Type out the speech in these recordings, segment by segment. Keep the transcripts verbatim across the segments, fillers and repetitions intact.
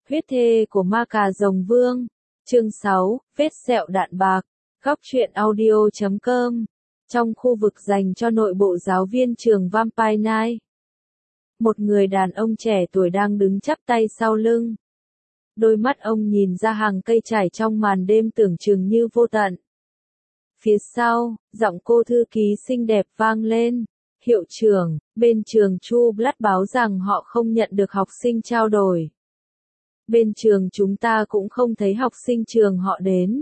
Huyết thê của ma cà rồng vương. Chương sáu, vết sẹo đạn bạc. Góc truyện audio chấm com. Trong khu vực dành cho nội bộ giáo viên trường Vampire Night, một người đàn ông trẻ tuổi đang đứng chắp tay sau lưng. Đôi mắt ông nhìn ra hàng cây trải trong màn đêm tưởng chừng như vô tận. Phía sau, giọng cô thư ký xinh đẹp vang lên. Hiệu trưởng, bên trường Chu Blood báo rằng họ không nhận được học sinh trao đổi. Bên trường chúng ta cũng không thấy học sinh trường họ đến.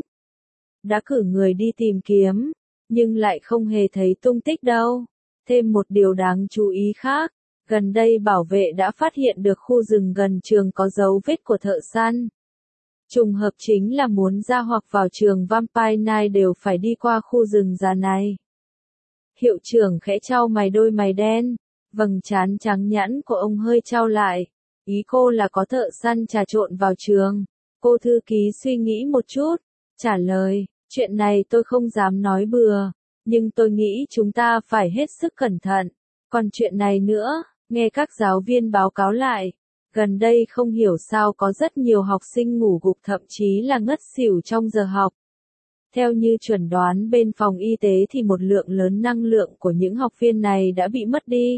Đã cử người đi tìm kiếm, nhưng lại không hề thấy tung tích đâu. Thêm một điều đáng chú ý khác, gần đây bảo vệ đã phát hiện được khu rừng gần trường có dấu vết của thợ săn. Trùng hợp chính là muốn ra hoặc vào trường Vampire Night đều phải đi qua khu rừng già này. Hiệu trưởng khẽ chau mày, đôi mày đen, vầng trán trắng nhẵn của ông hơi chau lại. Ý cô là có thợ săn trà trộn vào trường. Cô thư ký suy nghĩ một chút, trả lời, chuyện này tôi không dám nói bừa, nhưng tôi nghĩ chúng ta phải hết sức cẩn thận. Còn chuyện này nữa, nghe các giáo viên báo cáo lại, gần đây không hiểu sao có rất nhiều học sinh ngủ gục thậm chí là ngất xỉu trong giờ học. Theo như chuẩn đoán bên phòng y tế thì một lượng lớn năng lượng của những học viên này đã bị mất đi.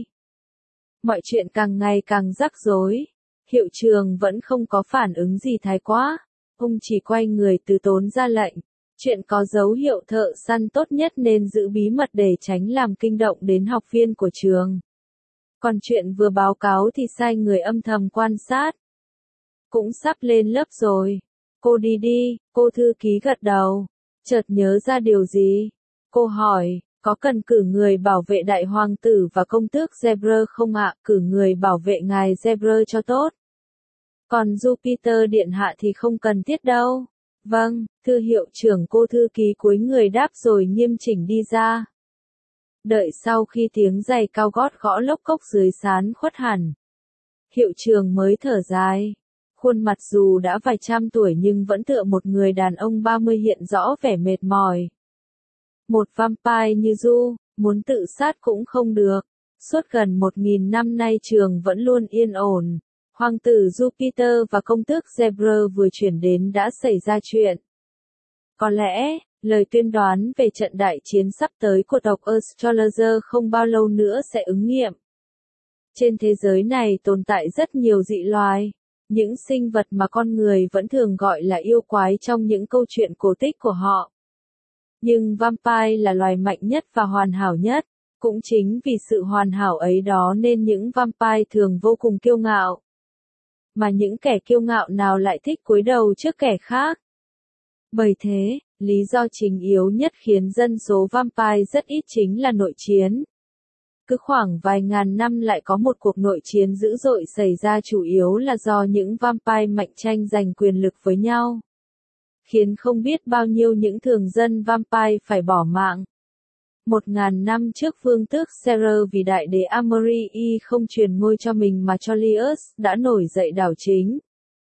Mọi chuyện càng ngày càng rắc rối. Hiệu trưởng vẫn không có phản ứng gì thái quá. Ông chỉ quay người từ tốn ra lệnh. Chuyện có dấu hiệu thợ săn tốt nhất nên giữ bí mật để tránh làm kinh động đến học viên của trường. Còn chuyện vừa báo cáo thì sai người âm thầm quan sát. Cũng sắp lên lớp rồi. Cô đi đi, cô thư ký gật đầu. Chợt nhớ ra điều gì? Cô hỏi, có cần cử người bảo vệ đại hoàng tử và công tước Zebra không ạ? Cử người bảo vệ ngài Zebra cho tốt. Còn Jupiter điện hạ thì không cần thiết đâu. Vâng, thưa hiệu trưởng, cô thư ký cúi người đáp rồi nghiêm chỉnh đi ra. Đợi sau khi tiếng giày cao gót gõ lốc cốc dưới sán khuất hẳn, hiệu trưởng mới thở dài. Khuôn mặt dù đã vài trăm tuổi nhưng vẫn tựa một người đàn ông ba mươi hiện rõ vẻ mệt mỏi. Một vampire như Du, muốn tự sát cũng không được. Suốt gần một nghìn năm nay trường vẫn luôn yên ổn. Hoàng tử Jupiter và công tước Zebra vừa chuyển đến đã xảy ra chuyện. Có lẽ, lời tuyên đoán về trận đại chiến sắp tới của tộc Astrologer không bao lâu nữa sẽ ứng nghiệm. Trên thế giới này tồn tại rất nhiều dị loài. Những sinh vật mà con người vẫn thường gọi là yêu quái trong những câu chuyện cổ tích của họ. Nhưng vampire là loài mạnh nhất và hoàn hảo nhất. Cũng chính vì sự hoàn hảo ấy đó nên những vampire thường vô cùng kiêu ngạo. Mà những kẻ kiêu ngạo nào lại thích cúi đầu trước kẻ khác. Bởi thế, lý do chính yếu nhất khiến dân số vampire rất ít chính là nội chiến. Cứ khoảng vài ngàn năm lại có một cuộc nội chiến dữ dội xảy ra, chủ yếu là do những vampire mạnh tranh giành quyền lực với nhau. Khiến không biết bao nhiêu những thường dân vampire phải bỏ mạng. Một ngàn năm trước vương tước Serer vì đại đế Amory không truyền ngôi cho mình mà cho Lius đã nổi dậy đảo chính.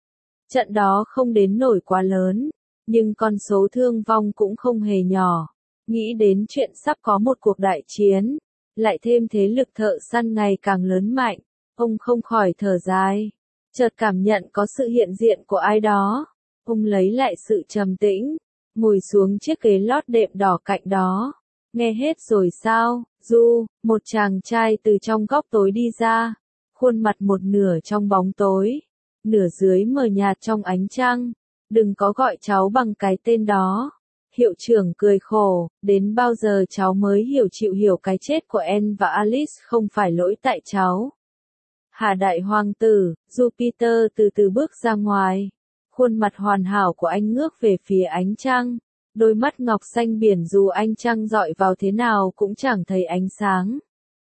Trận đó không đến nổi quá lớn, nhưng con số thương vong cũng không hề nhỏ. Nghĩ đến chuyện sắp có một cuộc đại chiến, lại thêm thế lực thợ săn ngày càng lớn mạnh, ông không khỏi thở dài. Chợt cảm nhận có sự hiện diện của ai đó. Ông lấy lại sự trầm tĩnh, ngồi xuống chiếc ghế lót đệm đỏ cạnh đó. Nghe hết rồi sao, Du? Một chàng trai từ trong góc tối đi ra. Khuôn mặt một nửa trong bóng tối, nửa dưới mờ nhạt trong ánh trăng. Đừng có gọi cháu bằng cái tên đó. Hiệu trưởng cười khổ, đến bao giờ cháu mới hiểu chịu hiểu cái chết của Anne và Alice không phải lỗi tại cháu. Hà đại hoàng tử, Jupiter từ từ bước ra ngoài. Khuôn mặt hoàn hảo của anh ngước về phía ánh trăng. Đôi mắt ngọc xanh biển dù ánh trăng dọi vào thế nào cũng chẳng thấy ánh sáng.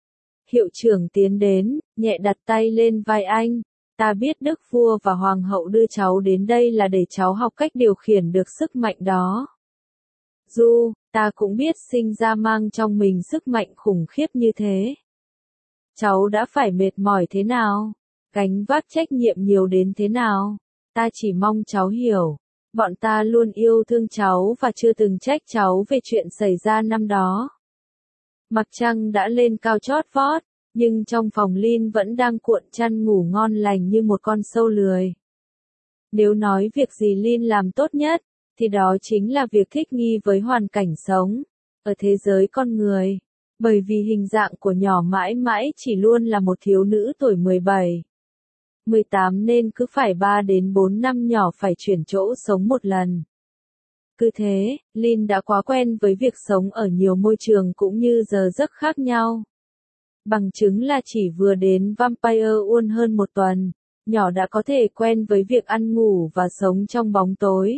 Hiệu trưởng tiến đến, nhẹ đặt tay lên vai anh. Ta biết đức vua và hoàng hậu đưa cháu đến đây là để cháu học cách điều khiển được sức mạnh đó. Du, ta cũng biết sinh ra mang trong mình sức mạnh khủng khiếp như thế. Cháu đã phải mệt mỏi thế nào, gánh vác trách nhiệm nhiều đến thế nào. Ta chỉ mong cháu hiểu. Bọn ta luôn yêu thương cháu và chưa từng trách cháu về chuyện xảy ra năm đó. Mặt trăng đã lên cao chót vót, nhưng trong phòng Lin vẫn đang cuộn chăn ngủ ngon lành như một con sâu lười. Nếu nói việc gì Lin làm tốt nhất, thì đó chính là việc thích nghi với hoàn cảnh sống ở thế giới con người. Bởi vì hình dạng của nhỏ mãi mãi chỉ luôn là một thiếu nữ tuổi mười bảy, mười tám nên cứ phải ba đến bốn năm nhỏ phải chuyển chỗ sống một lần. Cứ thế, Lin đã quá quen với việc sống ở nhiều môi trường cũng như giờ giấc khác nhau. Bằng chứng là chỉ vừa đến Vampire World hơn một tuần, nhỏ đã có thể quen với việc ăn ngủ và sống trong bóng tối.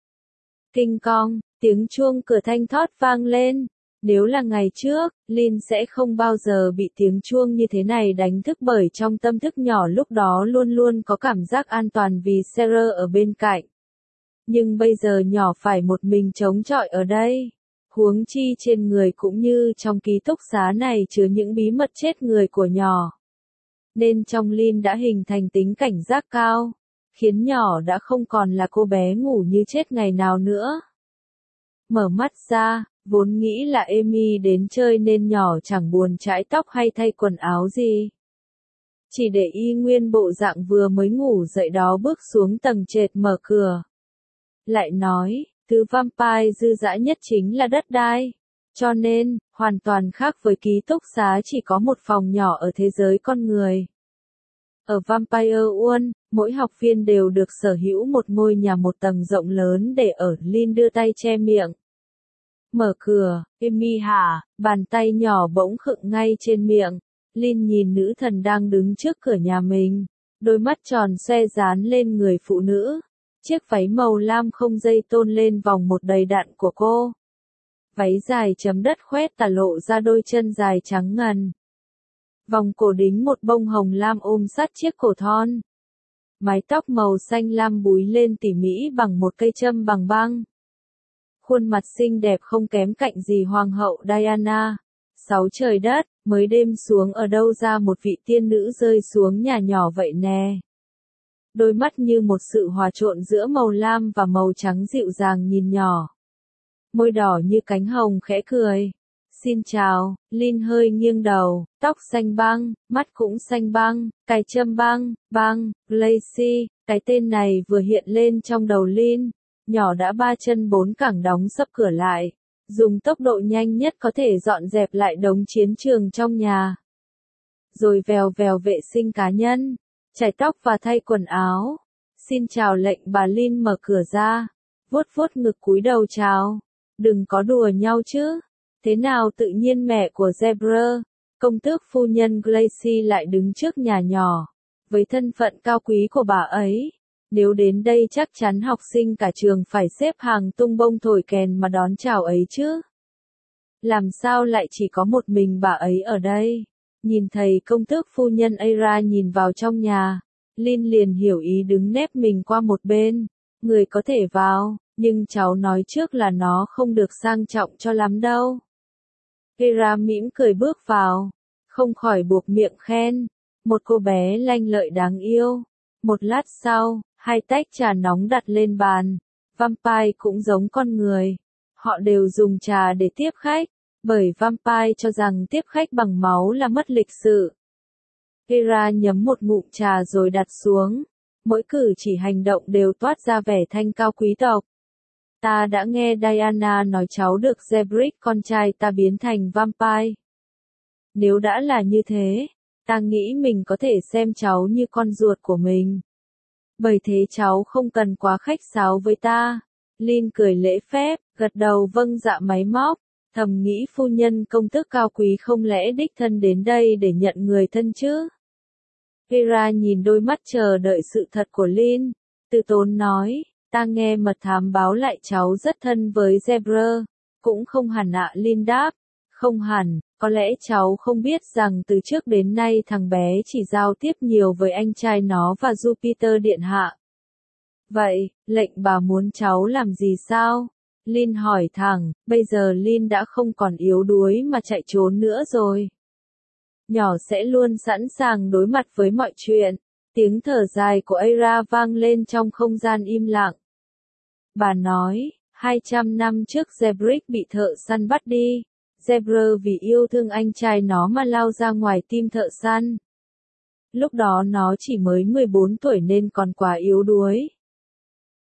King Kong, tiếng chuông cửa thanh thót vang lên. Nếu là ngày trước, Lin sẽ không bao giờ bị tiếng chuông như thế này đánh thức bởi trong tâm thức nhỏ lúc đó luôn luôn có cảm giác an toàn vì Sarah ở bên cạnh. Nhưng bây giờ nhỏ phải một mình chống chọi ở đây. Huống chi trên người cũng như trong ký túc xá này chứa những bí mật chết người của nhỏ. Nên trong Lin đã hình thành tính cảnh giác cao, khiến nhỏ đã không còn là cô bé ngủ như chết ngày nào nữa. Mở mắt ra, vốn nghĩ là Amy đến chơi nên nhỏ chẳng buồn chải tóc hay thay quần áo gì. Chỉ để y nguyên bộ dạng vừa mới ngủ dậy đó bước xuống tầng trệt mở cửa. Lại nói, thứ vampire dư dả nhất chính là đất đai. Cho nên, hoàn toàn khác với ký túc xá chỉ có một phòng nhỏ ở thế giới con người. Ở Vampire World, mỗi học viên đều được sở hữu một ngôi nhà một tầng rộng lớn để ở. Lin đưa tay che miệng. Mở cửa, Amy hả, bàn tay nhỏ bỗng khựng ngay trên miệng. Lin nhìn nữ thần đang đứng trước cửa nhà mình. Đôi mắt tròn xoe dán lên người phụ nữ. Chiếc váy màu lam không dây tôn lên vòng một đầy đặn của cô. Váy dài chấm đất khoét tả lộ ra đôi chân dài trắng ngần. Vòng cổ đính một bông hồng lam ôm sát chiếc cổ thon. Mái tóc màu xanh lam búi lên tỉ mỉ bằng một cây châm bằng băng. Khuôn mặt xinh đẹp không kém cạnh gì Hoàng hậu Diana. Sáu trời đất, mới đêm xuống ở đâu ra một vị tiên nữ rơi xuống nhà nhỏ vậy nè. Đôi mắt như một sự hòa trộn giữa màu lam và màu trắng dịu dàng nhìn nhỏ. Môi đỏ như cánh hồng khẽ cười. Xin chào, Lin hơi nghiêng đầu, tóc xanh băng, mắt cũng xanh băng, cài châm băng, băng, Glacy, cái tên này vừa hiện lên trong đầu Lin, nhỏ đã ba chân bốn cẳng đóng sập cửa lại, dùng tốc độ nhanh nhất có thể dọn dẹp lại đống chiến trường trong nhà. Rồi vèo vèo vệ sinh cá nhân, chải tóc và thay quần áo. Xin chào lệnh bà Lin mở cửa ra, vuốt vuốt ngực cúi đầu chào, đừng có đùa nhau chứ. Thế nào tự nhiên mẹ của Zebra, công tước phu nhân Glacy lại đứng trước nhà nhỏ, với thân phận cao quý của bà ấy. Nếu đến đây chắc chắn học sinh cả trường phải xếp hàng tung bông thổi kèn mà đón chào ấy chứ. Làm sao lại chỉ có một mình bà ấy ở đây? Nhìn thấy công tước phu nhân Aira nhìn vào trong nhà, Lin liền hiểu ý đứng nép mình qua một bên. Người có thể vào, nhưng cháu nói trước là nó không được sang trọng cho lắm đâu. Aira mỉm cười bước vào, không khỏi buộc miệng khen. Một cô bé lanh lợi đáng yêu. Một lát sau, hai tách trà nóng đặt lên bàn. Vampire cũng giống con người. Họ đều dùng trà để tiếp khách, bởi vampire cho rằng tiếp khách bằng máu là mất lịch sự. Aira nhấm một ngụm trà rồi đặt xuống. Mỗi cử chỉ hành động đều toát ra vẻ thanh cao quý tộc. Ta đã nghe Diana nói cháu được Zebrick con trai ta biến thành vampire. Nếu đã là như thế, ta nghĩ mình có thể xem cháu như con ruột của mình. Bởi thế cháu không cần quá khách sáo với ta. Lin cười lễ phép, gật đầu vâng dạ máy móc, thầm nghĩ phu nhân công tước cao quý không lẽ đích thân đến đây để nhận người thân chứ. Vera nhìn đôi mắt chờ đợi sự thật của Lin, từ tốn nói. Ta nghe mật thám báo lại cháu rất thân với Zebra. Cũng không hẳn ạ, Lin đáp. Không hẳn, có lẽ cháu không biết rằng từ trước đến nay thằng bé chỉ giao tiếp nhiều với anh trai nó và Jupiter điện hạ. Vậy, lệnh bà muốn cháu làm gì sao? Lin hỏi thẳng, bây giờ Lin đã không còn yếu đuối mà chạy trốn nữa rồi. Nhỏ sẽ luôn sẵn sàng đối mặt với mọi chuyện. Tiếng thở dài của Aira vang lên trong không gian im lặng. Bà nói, hai trăm năm trước Zebrick bị thợ săn bắt đi. Zebra vì yêu thương anh trai nó mà lao ra ngoài tim thợ săn. Lúc đó nó chỉ mới mười bốn tuổi nên còn quá yếu đuối.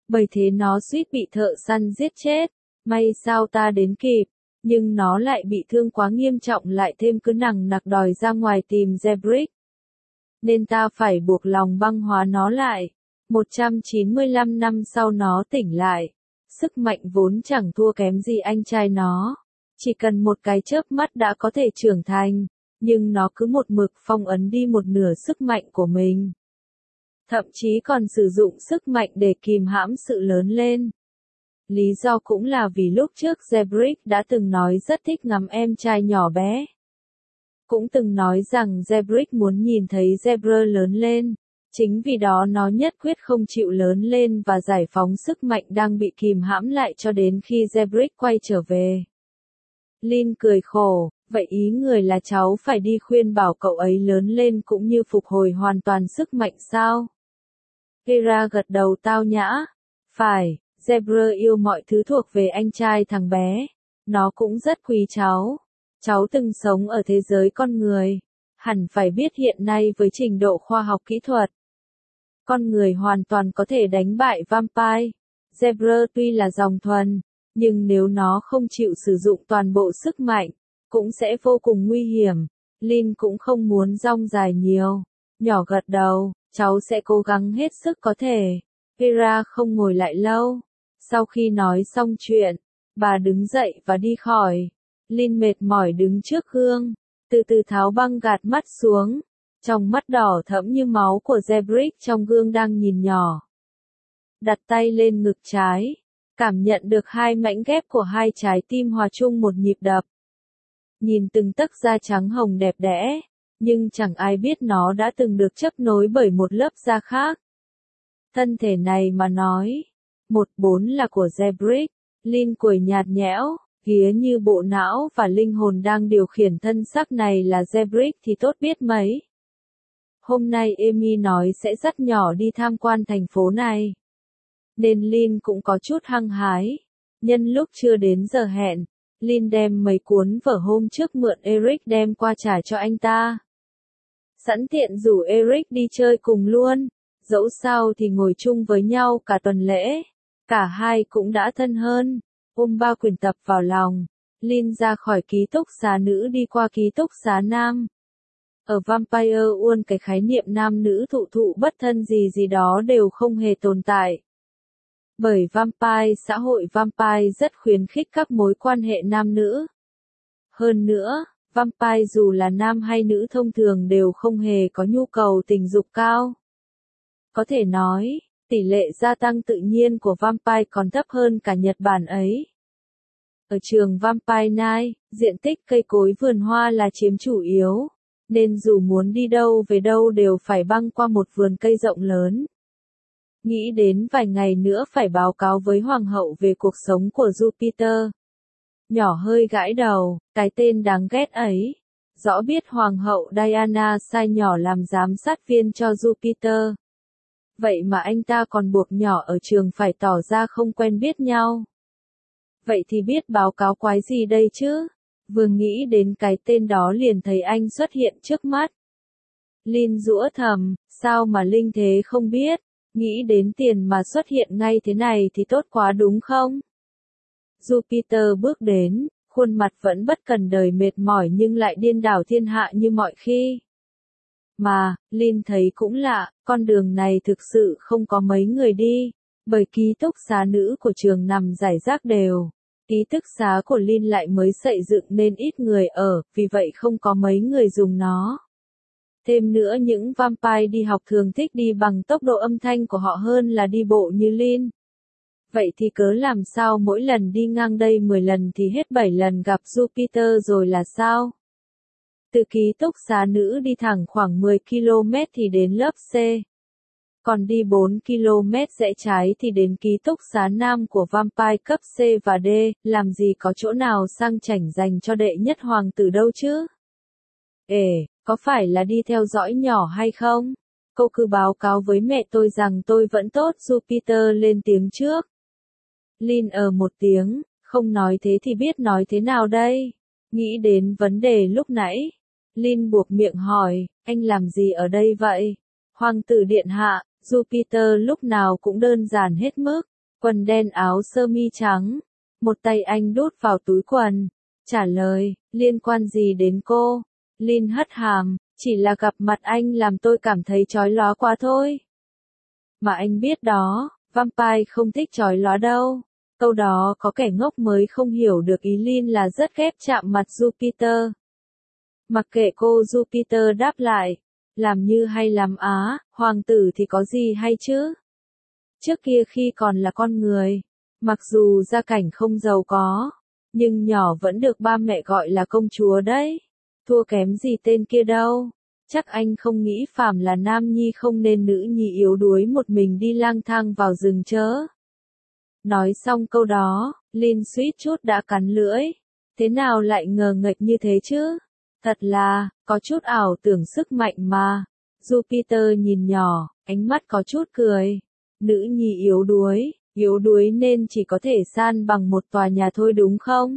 Bởi thế nó suýt bị thợ săn giết chết. May sao ta đến kịp, nhưng nó lại bị thương quá nghiêm trọng, lại thêm cứ nằng nặc đòi ra ngoài tìm Zebrick. Nên ta phải buộc lòng băng hóa nó lại. một trăm chín mươi lăm năm sau nó tỉnh lại. Sức mạnh vốn chẳng thua kém gì anh trai nó. Chỉ cần một cái chớp mắt đã có thể trưởng thành, nhưng nó cứ một mực phong ấn đi một nửa sức mạnh của mình. Thậm chí còn sử dụng sức mạnh để kìm hãm sự lớn lên. Lý do cũng là vì lúc trước Zebrick đã từng nói rất thích ngắm em trai nhỏ bé. Cũng từng nói rằng Zebrick muốn nhìn thấy Zebra lớn lên. Chính vì đó nó nhất quyết không chịu lớn lên và giải phóng sức mạnh đang bị kìm hãm lại cho đến khi Zebrick quay trở về. Lin cười khổ, vậy ý người là cháu phải đi khuyên bảo cậu ấy lớn lên cũng như phục hồi hoàn toàn sức mạnh sao? Kira gật đầu tao nhã. Phải, Zebra yêu mọi thứ thuộc về anh trai thằng bé. Nó cũng rất quý cháu. Cháu từng sống ở thế giới con người. Hẳn phải biết hiện nay với trình độ khoa học kỹ thuật, con người hoàn toàn có thể đánh bại vampire. Zebra tuy là dòng thuần, nhưng nếu nó không chịu sử dụng toàn bộ sức mạnh, cũng sẽ vô cùng nguy hiểm. Lin cũng không muốn rong dài nhiều. Nhỏ gật đầu, cháu sẽ cố gắng hết sức có thể. Kira không ngồi lại lâu. Sau khi nói xong chuyện, bà đứng dậy và đi khỏi. Lin mệt mỏi đứng trước gương, từ từ tháo băng gạt mắt xuống. Trong mắt đỏ thẫm như máu của Zebrick trong gương đang nhìn nhỏ. Đặt tay lên ngực trái, cảm nhận được hai mảnh ghép của hai trái tim hòa chung một nhịp đập. Nhìn từng tấc da trắng hồng đẹp đẽ, nhưng chẳng ai biết nó đã từng được chấp nối bởi một lớp da khác. Thân thể này mà nói, một bốn là của Zebrick. Lin cười nhạt nhẽo, ghía như bộ não và linh hồn đang điều khiển thân xác này là Zebrick thì tốt biết mấy. Hôm nay Amy nói sẽ dắt nhỏ đi tham quan thành phố này. Nên Lin cũng có chút hăng hái. Nhân lúc chưa đến giờ hẹn, Lin đem mấy cuốn vở hôm trước mượn Eric đem qua trả cho anh ta. Sẵn tiện rủ Eric đi chơi cùng luôn, dẫu sao thì ngồi chung với nhau cả tuần lễ. Cả hai cũng đã thân hơn. Ôm ba quyển tập vào lòng, Lin ra khỏi ký túc xá nữ đi qua ký túc xá nam. Ở Vampire World cái khái niệm nam nữ thụ thụ bất thân gì gì đó đều không hề tồn tại. Bởi Vampire xã hội Vampire rất khuyến khích các mối quan hệ nam nữ. Hơn nữa, Vampire dù là nam hay nữ thông thường đều không hề có nhu cầu tình dục cao. Có thể nói, tỷ lệ gia tăng tự nhiên của Vampire còn thấp hơn cả Nhật Bản ấy. Ở trường Vampire Night, diện tích cây cối vườn hoa là chiếm chủ yếu, nên dù muốn đi đâu về đâu đều phải băng qua một vườn cây rộng lớn. Nghĩ đến vài ngày nữa phải báo cáo với Hoàng hậu về cuộc sống của Jupiter. Nhỏ hơi gãi đầu, cái tên đáng ghét ấy. Rõ biết Hoàng hậu Diana sai nhỏ làm giám sát viên cho Jupiter. Vậy mà anh ta còn buộc nhỏ ở trường phải tỏ ra không quen biết nhau. Vậy thì biết báo cáo quái gì đây chứ? Vừa nghĩ đến cái tên đó liền thấy anh xuất hiện trước mắt. Lin giũa thầm, sao mà linh thế không biết, nghĩ đến tiền mà xuất hiện ngay thế này thì tốt quá đúng không? Jupiter bước đến, khuôn mặt vẫn bất cần đời mệt mỏi nhưng lại điên đảo thiên hạ như mọi khi. Mà, Lin thấy cũng lạ, con đường này thực sự không có mấy người đi, bởi ký túc xá nữ của trường nằm rải rác đều. Ký túc xá của Lin lại mới xây dựng nên ít người ở, vì vậy không có mấy người dùng nó. Thêm nữa những vampire đi học thường thích đi bằng tốc độ âm thanh của họ hơn là đi bộ như Lin. Vậy thì cớ làm sao mỗi lần đi ngang đây mười lần thì hết bảy lần gặp Jupiter rồi là sao? Từ ký túc xá nữ đi thẳng khoảng mười ki lô mét thì đến lớp C. Còn đi bốn ki lô mét rẽ trái thì đến ký túc xá nam của Vampire cấp C và D, làm gì có chỗ nào sang chảnh dành cho đệ nhất hoàng tử đâu chứ? Ê, có phải là đi theo dõi nhỏ hay không? Cô cứ báo cáo với mẹ tôi rằng tôi vẫn tốt. Jupiter lên tiếng trước. Lin ờ một tiếng, không nói thế thì biết nói thế nào đây? Nghĩ đến vấn đề lúc nãy. Lin buộc miệng hỏi, anh làm gì ở đây vậy? Hoàng tử điện hạ, Jupiter lúc nào cũng đơn giản hết mức. quần đen áo sơ mi trắng. Một tay anh đút vào túi quần. Trả lời, liên quan gì đến cô? Lin hất hàm, chỉ là gặp mặt anh làm tôi cảm thấy chói lóa quá thôi. Mà anh biết đó, vampire không thích chói lóa đâu. Câu đó có kẻ ngốc mới không hiểu được ý Lin là rất ghép chạm mặt Jupiter. Mặc kệ cô Jupiter đáp lại, làm như hay lắm á, hoàng tử thì có gì hay chứ? Trước kia khi còn là con người, mặc dù gia cảnh không giàu có, nhưng nhỏ vẫn được ba mẹ gọi là công chúa đấy. Thua kém gì tên kia đâu. Chắc anh không nghĩ phàm là nam nhi không nên nữ nhi yếu đuối một mình đi lang thang vào rừng chớ. Nói xong câu đó, Lin suýt chút đã cắn lưỡi. Thế nào lại ngờ nghệch như thế chứ? Thật là, có chút ảo tưởng sức mạnh mà. Jupiter nhìn nhỏ, ánh mắt có chút cười. Nữ nhi yếu đuối, yếu đuối nên chỉ có thể san bằng một tòa nhà thôi đúng không?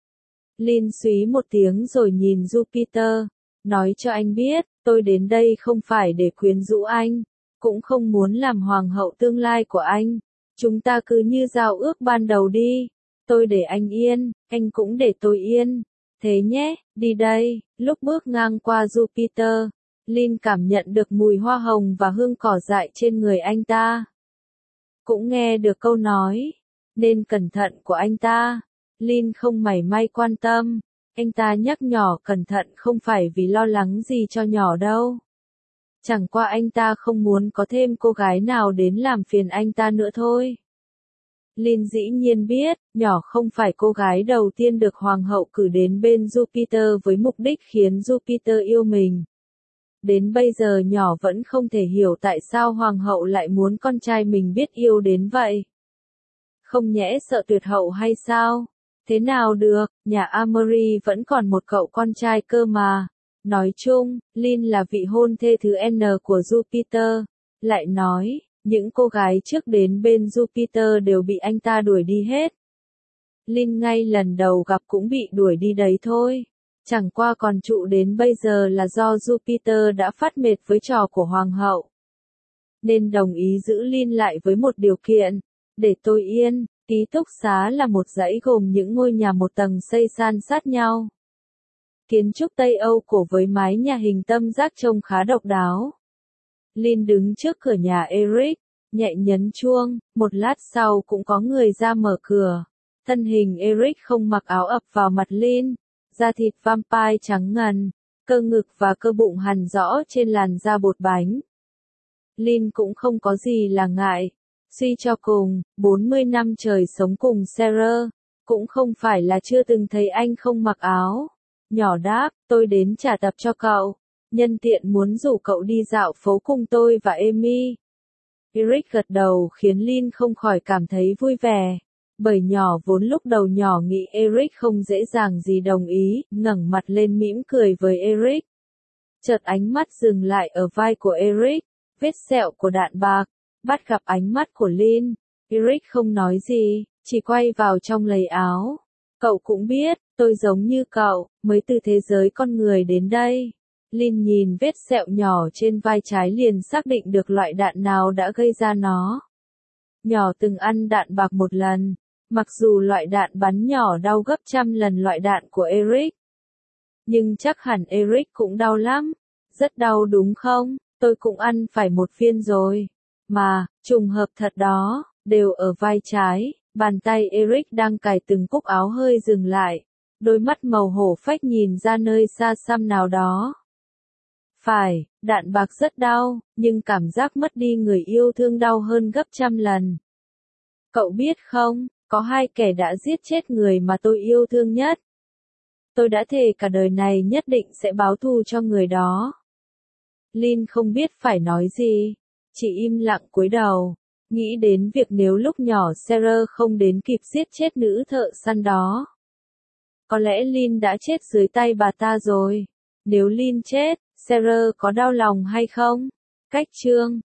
Lin xúy một tiếng rồi nhìn Jupiter. Nói cho anh biết, tôi đến đây không phải để quyến rũ anh, cũng không muốn làm hoàng hậu tương lai của anh. Chúng ta cứ như giao ước ban đầu đi. Tôi để anh yên, anh cũng để tôi yên. Thế nhé, đi đây. Lúc bước ngang qua Jupiter, Lin cảm nhận được mùi hoa hồng và hương cỏ dại trên người anh ta. Cũng nghe được câu nói, nên cẩn thận của anh ta. Lin không mảy may quan tâm. Anh ta nhắc nhỏ cẩn thận không phải vì lo lắng gì cho nhỏ đâu. Chẳng qua anh ta không muốn có thêm cô gái nào đến làm phiền anh ta nữa thôi. Lin dĩ nhiên biết, nhỏ không phải cô gái đầu tiên được hoàng hậu cử đến bên Jupiter với mục đích khiến Jupiter yêu mình. Đến bây giờ nhỏ vẫn không thể hiểu tại sao hoàng hậu lại muốn con trai mình biết yêu đến vậy. Không nhẽ sợ tuyệt hậu hay sao? Thế nào được, nhà Amory vẫn còn một cậu con trai cơ mà. Nói chung, Lin là vị hôn thê thứ N của Jupiter. Lại nói, những cô gái trước đến bên Jupiter đều bị anh ta đuổi đi hết. Lin ngay lần đầu gặp cũng bị đuổi đi đấy thôi. Chẳng qua còn trụ đến bây giờ là do Jupiter đã phát mệt với trò của hoàng hậu. Nên đồng ý giữ Lin lại với một điều kiện, để tôi yên. Ký túc xá là một dãy gồm những ngôi nhà một tầng xây san sát nhau. Kiến trúc Tây Âu cổ với mái nhà hình tam giác trông khá độc đáo. Lin đứng trước cửa nhà Eric, nhẹ nhấn chuông, một lát sau cũng có người ra mở cửa. Thân hình Eric không mặc áo ập vào mặt Lin, da thịt vampire trắng ngần, cơ ngực và cơ bụng hằn rõ trên làn da bột bánh. Lin cũng không có gì là ngại. Suy cho cùng, bốn mươi năm trời sống cùng Sarah, cũng không phải là chưa từng thấy anh không mặc áo. Nhỏ đáp, tôi đến trả tập cho cậu. Nhân tiện muốn rủ cậu đi dạo phố cùng tôi và Amy. Eric gật đầu khiến Lin không khỏi cảm thấy vui vẻ. Bởi nhỏ vốn lúc đầu nhỏ nghĩ Eric không dễ dàng gì đồng ý, ngẩng mặt lên mỉm cười với Eric. Chợt ánh mắt dừng lại ở vai của Eric, vết sẹo của đạn bạc. Bắt gặp ánh mắt của Lin, Eric không nói gì, chỉ quay vào trong lấy áo. Cậu cũng biết, tôi giống như cậu, mới từ thế giới con người đến đây. Lin nhìn vết sẹo nhỏ trên vai trái liền xác định được loại đạn nào đã gây ra nó. Nhỏ từng ăn đạn bạc một lần, mặc dù loại đạn bắn nhỏ đau gấp trăm lần loại đạn của Eric. Nhưng chắc hẳn Eric cũng đau lắm. Rất đau đúng không? Tôi cũng ăn phải một viên rồi. Mà, trùng hợp thật đó, đều ở vai trái, bàn tay Eric đang cài từng cúc áo hơi dừng lại, đôi mắt màu hổ phách nhìn ra nơi xa xăm nào đó. Phải, đạn bạc rất đau, nhưng cảm giác mất đi người yêu thương đau hơn gấp trăm lần. Cậu biết không, có hai kẻ đã giết chết người mà tôi yêu thương nhất. Tôi đã thề cả đời này nhất định sẽ báo thù cho người đó. Lin không biết phải nói gì. Chỉ im lặng cúi đầu, nghĩ đến việc nếu lúc nhỏ Sarah không đến kịp giết chết nữ thợ săn đó. Có lẽ Lin đã chết dưới tay bà ta rồi. Nếu Lin chết, Sarah có đau lòng hay không? Cách chương